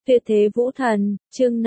Tuyệt thế vũ thần, chương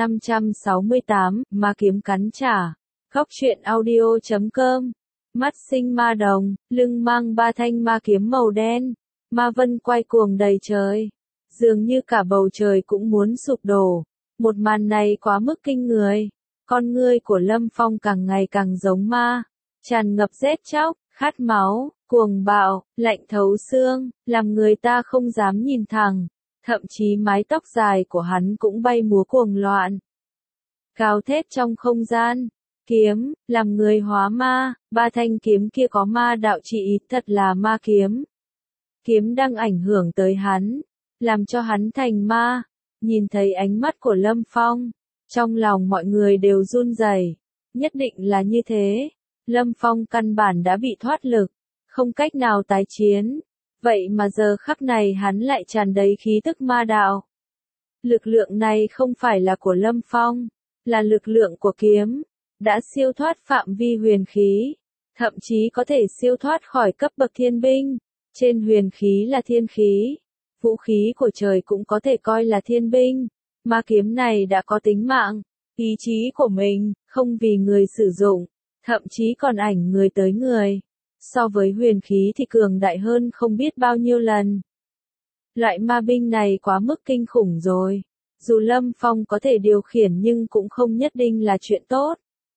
568, ma kiếm cắn trả. Góc truyện audio.com. Mắt sinh ma đồng, lưng mang ba thanh ma kiếm màu đen. Ma vân quay cuồng đầy trời. Dường như cả bầu trời cũng muốn sụp đổ. Một màn này quá mức kinh người. Con ngươi của Lâm Phong càng ngày càng giống ma. Tràn ngập rét chóc, khát máu, cuồng bạo, lạnh thấu xương, làm người ta không dám nhìn thẳng. Thậm chí mái tóc dài của hắn cũng bay múa cuồng loạn. Gào thét trong không gian. Kiếm, làm người hóa ma, ba thanh kiếm kia có ma đạo trị, thật là ma kiếm. Kiếm đang ảnh hưởng tới hắn, làm cho hắn thành ma. Nhìn thấy ánh mắt của Lâm Phong, trong lòng mọi người đều run rẩy. Nhất định là như thế. Lâm Phong căn bản đã bị thoát lực, không cách nào tái chiến. Vậy mà giờ khắc này hắn lại tràn đầy khí tức ma đạo. Lực lượng này không phải là của Lâm Phong, là lực lượng của kiếm, đã siêu thoát phạm vi huyền khí, thậm chí có thể siêu thoát khỏi cấp bậc thiên binh. Trên huyền khí là thiên khí, vũ khí của trời cũng có thể coi là thiên binh. Ma kiếm này đã có tính mạng, ý chí của mình, không vì người sử dụng, thậm chí còn ảnh người tới người. So với huyền khí thì cường đại hơn không biết bao nhiêu lần. Loại ma binh này quá mức kinh khủng rồi. Dù Lâm Phong có thể điều khiển nhưng cũng không nhất định là chuyện tốt.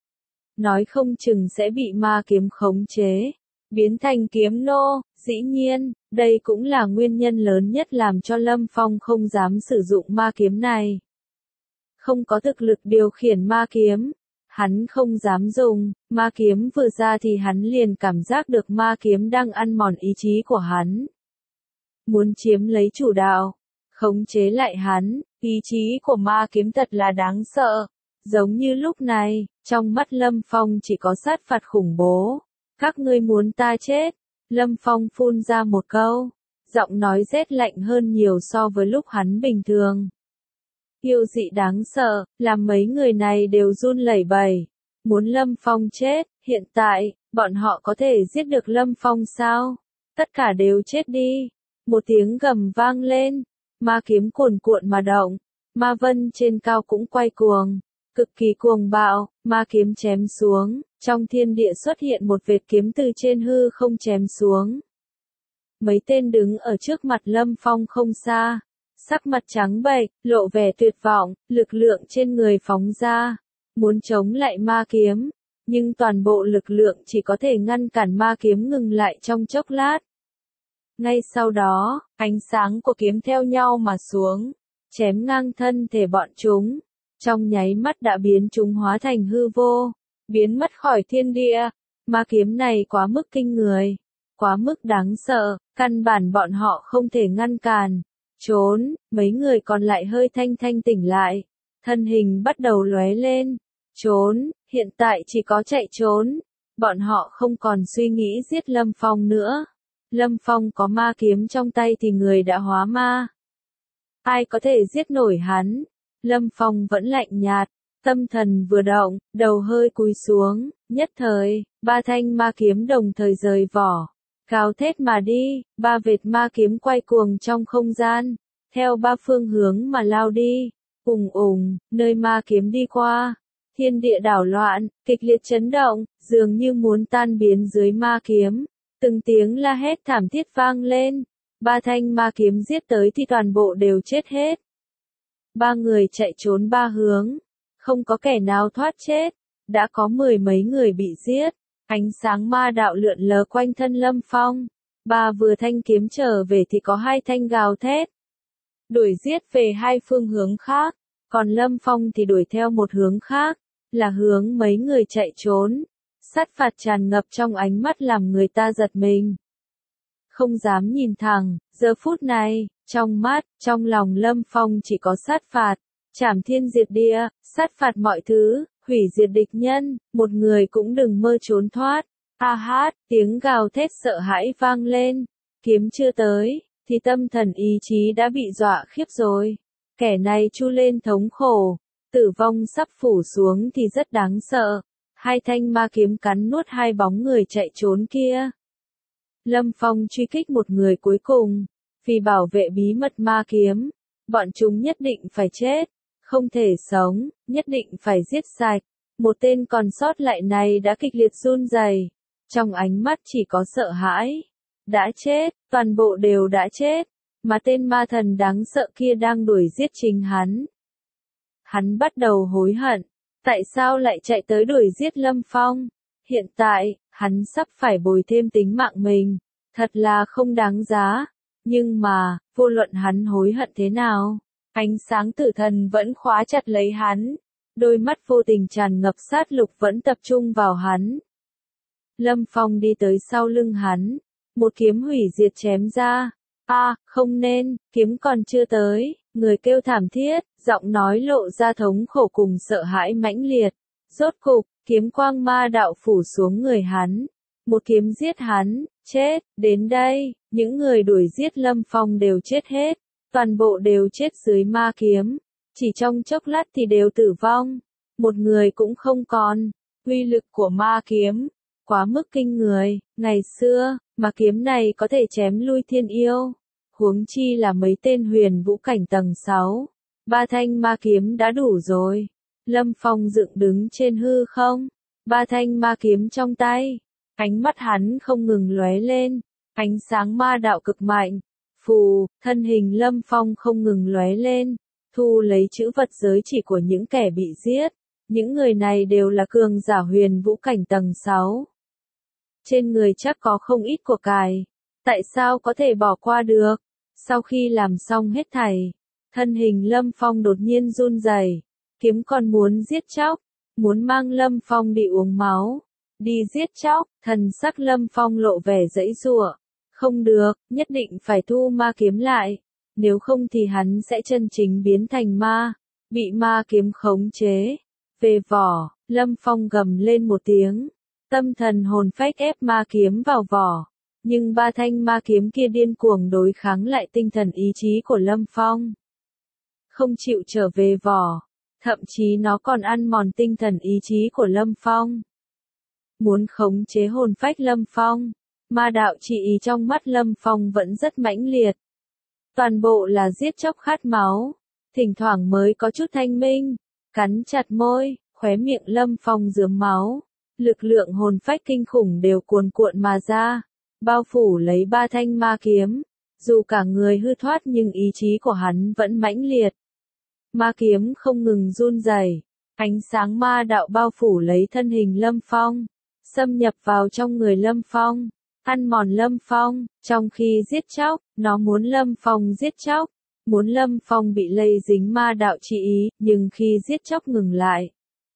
Nói không chừng sẽ bị ma kiếm khống chế, biến thành kiếm nô. Dĩ nhiên, đây cũng là nguyên nhân lớn nhất làm cho Lâm Phong không dám sử dụng ma kiếm này. Không có thực lực điều khiển ma kiếm. Hắn không dám dùng, ma kiếm vừa ra thì hắn liền cảm giác được ma kiếm đang ăn mòn ý chí của hắn. Muốn chiếm lấy chủ đạo, khống chế lại hắn, ý chí của ma kiếm thật là đáng sợ. Giống như lúc này, trong mắt Lâm Phong chỉ có sát phạt khủng bố. Các ngươi muốn ta chết? Lâm Phong phun ra một câu, giọng nói rét lạnh hơn nhiều so với lúc hắn bình thường. Yêu dị đáng sợ, làm mấy người này đều run lẩy bẩy. Muốn Lâm Phong chết, hiện tại, bọn họ có thể giết được Lâm Phong sao? Tất cả đều chết đi. Một tiếng gầm vang lên, ma kiếm cuồn cuộn mà động, ma vân trên cao cũng quay cuồng, cực kỳ cuồng bạo, ma kiếm chém xuống, trong thiên địa xuất hiện một vệt kiếm từ trên hư không chém xuống. Mấy tên đứng ở trước mặt Lâm Phong không xa. Sắc mặt trắng bệch, lộ vẻ tuyệt vọng, lực lượng trên người phóng ra, muốn chống lại ma kiếm, nhưng toàn bộ lực lượng chỉ có thể ngăn cản ma kiếm ngừng lại trong chốc lát. Ngay sau đó, ánh sáng của kiếm theo nhau mà xuống, chém ngang thân thể bọn chúng, trong nháy mắt đã biến chúng hóa thành hư vô, biến mất khỏi thiên địa. Ma kiếm này quá mức kinh người, quá mức đáng sợ, căn bản bọn họ không thể ngăn cản. Trốn, mấy người còn lại hơi thanh tỉnh lại, thân hình bắt đầu lóe lên. Trốn, hiện tại chỉ có chạy trốn. Bọn họ không còn suy nghĩ giết Lâm Phong nữa. Lâm Phong có ma kiếm trong tay thì người đã hóa ma. Ai có thể giết nổi hắn? Lâm Phong vẫn lạnh nhạt, tâm thần vừa động, đầu hơi cúi xuống, nhất thời, ba thanh ma kiếm đồng thời rời vỏ. Gào thét mà đi, ba vệt ma kiếm quay cuồng trong không gian, theo ba phương hướng mà lao đi. Nơi ma kiếm đi qua, thiên địa đảo loạn, kịch liệt chấn động, dường như muốn tan biến dưới ma kiếm. Từng tiếng la hét thảm thiết vang lên, ba thanh ma kiếm giết tới thì toàn bộ đều chết hết. Ba người chạy trốn ba hướng, không có kẻ nào thoát chết, đã có mười mấy người bị giết. Ánh sáng ma đạo lượn lờ quanh thân Lâm Phong. Ba vừa thanh kiếm trở về thì có hai thanh gào thét, đuổi giết về hai phương hướng khác, còn Lâm Phong thì đuổi theo một hướng khác, là hướng mấy người chạy trốn. Sát phạt tràn ngập trong ánh mắt làm người ta giật mình. Không dám nhìn thẳng, giờ phút này, trong mắt, trong lòng Lâm Phong chỉ có sát phạt, trảm thiên diệt địa, sát phạt mọi thứ. Hủy diệt địch nhân, một người cũng đừng mơ trốn thoát. A hát, tiếng gào thét sợ hãi vang lên. Kiếm chưa tới, thì tâm thần ý chí đã bị dọa khiếp rồi. Kẻ này chu lên thống khổ, tử vong sắp phủ xuống thì rất đáng sợ. Hai thanh ma kiếm cắn nuốt hai bóng người chạy trốn kia. Lâm Phong truy kích một người cuối cùng, vì bảo vệ bí mật ma kiếm, Bọn chúng nhất định phải chết, không thể sống, nhất định phải giết sạch. Một tên còn sót lại này đã kịch liệt run rẩy, trong ánh mắt chỉ có sợ hãi. Đã chết, toàn bộ đều đã chết, mà tên ma thần đáng sợ kia đang đuổi giết chính hắn. Hắn bắt đầu hối hận, tại sao lại chạy tới đuổi giết Lâm Phong? Hiện tại, hắn sắp phải bồi thêm tính mạng mình, thật là không đáng giá. Nhưng mà, vô luận hắn hối hận thế nào, ánh sáng tử thần vẫn khóa chặt lấy hắn. Đôi mắt vô tình tràn ngập sát lục vẫn tập trung vào hắn. Lâm Phong đi tới sau lưng hắn, một kiếm hủy diệt chém ra. Không nên, kiếm còn chưa tới, người kêu thảm thiết, giọng nói lộ ra thống khổ cùng sợ hãi mãnh liệt. Rốt cục, kiếm quang ma đạo phủ xuống người hắn. Một kiếm giết hắn, chết, đến đây, những người đuổi giết Lâm Phong đều chết hết, toàn bộ đều chết dưới ma kiếm. Chỉ trong chốc lát thì đều tử vong, một người cũng không còn. Uy lực của ma kiếm, quá mức kinh người, ngày xưa, ma kiếm này có thể chém lui thiên yêu. Huống chi là mấy tên huyền vũ cảnh tầng 6. Ba thanh ma kiếm đã đủ rồi. Lâm Phong dựng đứng trên hư không, ba thanh ma kiếm trong tay. Ánh mắt hắn không ngừng lóe lên, ánh sáng ma đạo cực mạnh. Phù, thân hình Lâm Phong không ngừng lóe lên, thu lấy chữ vật giới chỉ của những kẻ bị giết. Những người này đều là cường giả huyền vũ cảnh tầng 6. Trên người chắc có không ít của cải. Tại sao có thể bỏ qua được? Sau khi làm xong hết thảy, thân hình Lâm Phong đột nhiên run rẩy, kiếm còn muốn giết chóc, muốn mang Lâm Phong đi uống máu, đi giết chóc. Thần sắc Lâm Phong lộ vẻ giãy giụa, không được, nhất định phải thu ma kiếm lại, nếu không thì hắn sẽ chân chính biến thành ma, bị ma kiếm khống chế. Về vỏ, Lâm Phong gầm lên một tiếng, tâm thần hồn phách ép ma kiếm vào vỏ. Nhưng ba thanh ma kiếm kia điên cuồng đối kháng lại tinh thần ý chí của Lâm Phong. Không chịu trở về vỏ, thậm chí nó còn ăn mòn tinh thần ý chí của Lâm Phong. Muốn khống chế hồn phách Lâm Phong, ma đạo chỉ ý trong mắt Lâm Phong vẫn rất mãnh liệt. Toàn bộ là giết chóc khát máu, thỉnh thoảng mới có chút thanh minh, cắn chặt môi, khóe miệng Lâm Phong rướm máu. Lực lượng hồn phách kinh khủng đều cuồn cuộn mà ra, bao phủ lấy ba thanh ma kiếm. Dù cả người hư thoát nhưng ý chí của hắn vẫn mãnh liệt. Ma kiếm không ngừng run rẩy, ánh sáng ma đạo bao phủ lấy thân hình Lâm Phong, xâm nhập vào trong người Lâm Phong, ăn mòn Lâm Phong. Trong khi giết chóc, nó muốn Lâm Phong giết chóc, muốn Lâm Phong bị lây dính ma đạo chi ý, nhưng khi giết chóc ngừng lại,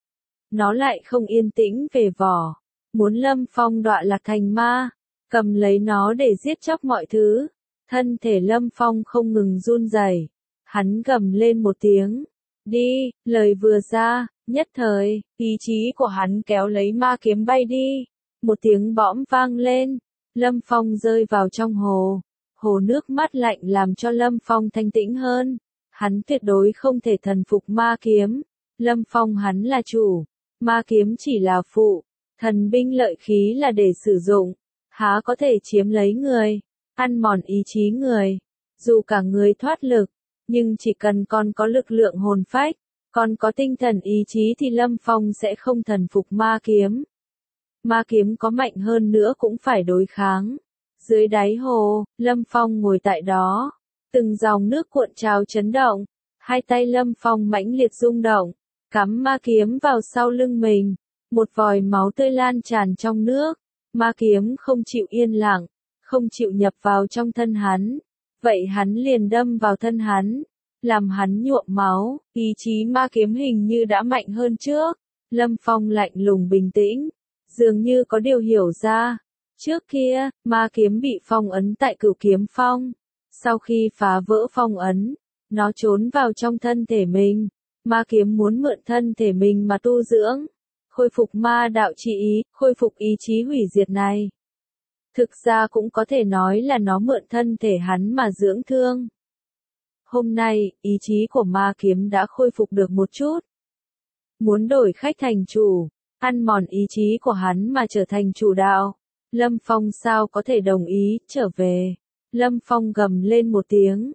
nó lại không yên tĩnh về vỏ, muốn Lâm Phong đọa lạc thành ma, cầm lấy nó để giết chóc mọi thứ. Thân thể Lâm Phong không ngừng run rẩy, hắn gầm lên một tiếng, đi, lời vừa ra, nhất thời, ý chí của hắn kéo lấy ma kiếm bay đi. Một tiếng bõm vang lên, Lâm Phong rơi vào trong hồ. Hồ nước mát lạnh làm cho Lâm Phong thanh tĩnh hơn. Hắn tuyệt đối không thể thần phục ma kiếm. Lâm Phong hắn là chủ, ma kiếm chỉ là phụ, thần binh lợi khí là để sử dụng, há có thể chiếm lấy người, ăn mòn ý chí người. Dù cả người thoát lực, nhưng chỉ cần còn có lực lượng hồn phách, còn có tinh thần ý chí thì Lâm Phong sẽ không thần phục ma kiếm. Ma kiếm có mạnh hơn nữa cũng phải đối kháng. Dưới đáy hồ, Lâm Phong ngồi tại đó, từng dòng nước cuộn trào chấn động, hai tay Lâm Phong mãnh liệt rung động, cắm ma kiếm vào sau lưng mình, một vòi máu tươi lan tràn trong nước. Ma kiếm không chịu yên lặng, không chịu nhập vào trong thân hắn, vậy hắn liền đâm vào thân hắn, làm hắn nhuộm máu. Ý chí ma kiếm hình như đã mạnh hơn trước. Lâm Phong lạnh lùng bình tĩnh, dường như có điều hiểu ra. Trước kia, ma kiếm bị phong ấn tại Cửu Kiếm Phong. Sau khi phá vỡ phong ấn, nó trốn vào trong thân thể mình. Ma kiếm muốn mượn thân thể mình mà tu dưỡng, khôi phục ma đạo chi ý, khôi phục ý chí hủy diệt này. Thực ra cũng có thể nói là nó mượn thân thể hắn mà dưỡng thương. Hôm nay, ý chí của ma kiếm đã khôi phục được một chút. Muốn đổi khách thành chủ, ăn mòn ý chí của hắn mà trở thành chủ đạo. Lâm Phong sao có thể đồng ý, trở về. Lâm Phong gầm lên một tiếng.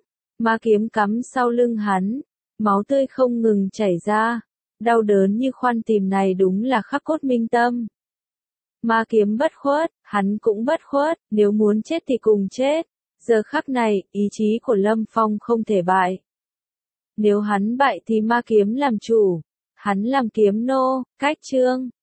Ma kiếm cắm sau lưng hắn, máu tươi không ngừng chảy ra, đau đớn như khoan tìm này đúng là khắc cốt minh tâm. Ma kiếm bất khuất, hắn cũng bất khuất, nếu muốn chết thì cùng chết. Giờ khắc này, ý chí của Lâm Phong không thể bại. Nếu hắn bại thì ma kiếm làm chủ, hắn làm kiếm nô, cách chương.